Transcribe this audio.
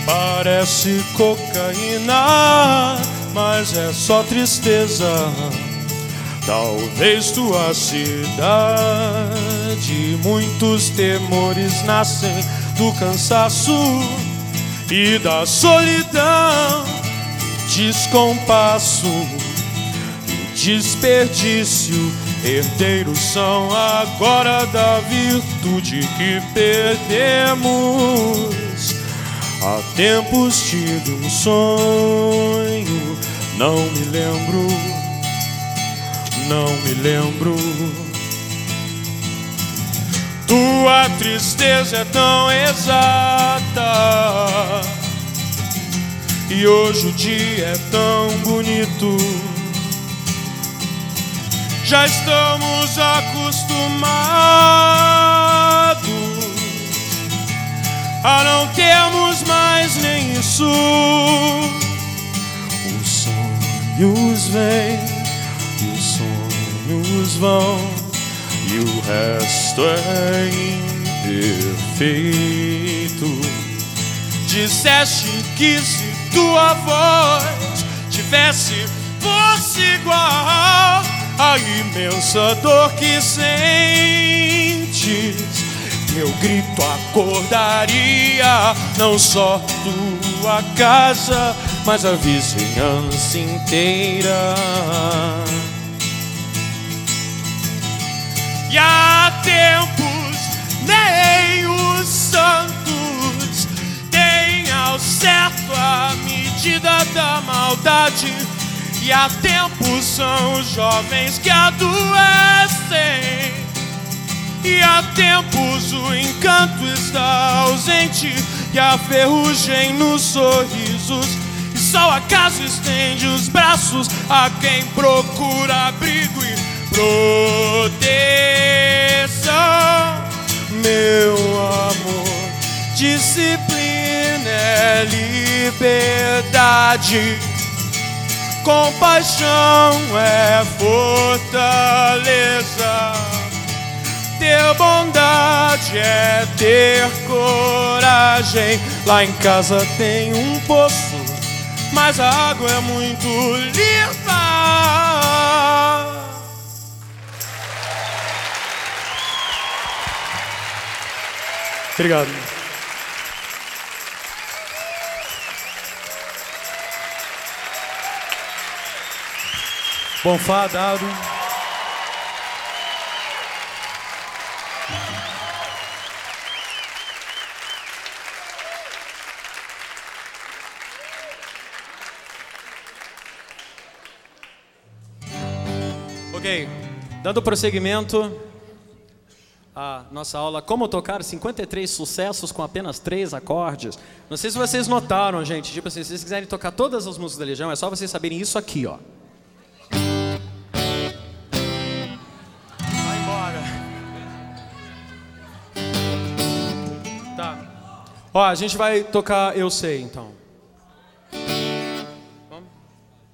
Parece cocaína, mas é só tristeza. Talvez tua cidade, muitos temores nascem do cansaço e da solidão, descompasso e desperdício. Herdeiros são agora da virtude que perdemos. Há tempos tive um sonho, não me lembro. Tua tristeza é tão exata e hoje o dia é tão bonito. Já estamos acostumados a não termos mais nem isso. Os sonhos vêm e os sonhos vão, e o resto é imperfeito. Disseste que se tua voz tivesse força igual à imensa dor que sentes, meu grito acordaria não só tua casa, mas a vizinhança inteira. E há tempos nem os santos têm ao certo a medida da maldade. E há tempos são os jovens que adoecem. E há tempos o encanto está ausente, e a ferrugem nos sorrisos, e só o acaso estende os braços a quem procura abrigo e proteção. Meu amor, disciplina é liberdade, compaixão é fortaleza, ter bondade é ter coragem. Lá em casa tem um poço, mas a água é muito limpa. Obrigado. Bom Fá dado. Ok, dando prosseguimento à nossa aula Como Tocar 53 Sucessos com apenas 3 acordes. Não sei se vocês notaram, gente, tipo assim, se vocês quiserem tocar todas as músicas da Legião, é só vocês saberem isso aqui, ó. Vai embora. Tá. Ó, a gente vai tocar Eu Sei, então.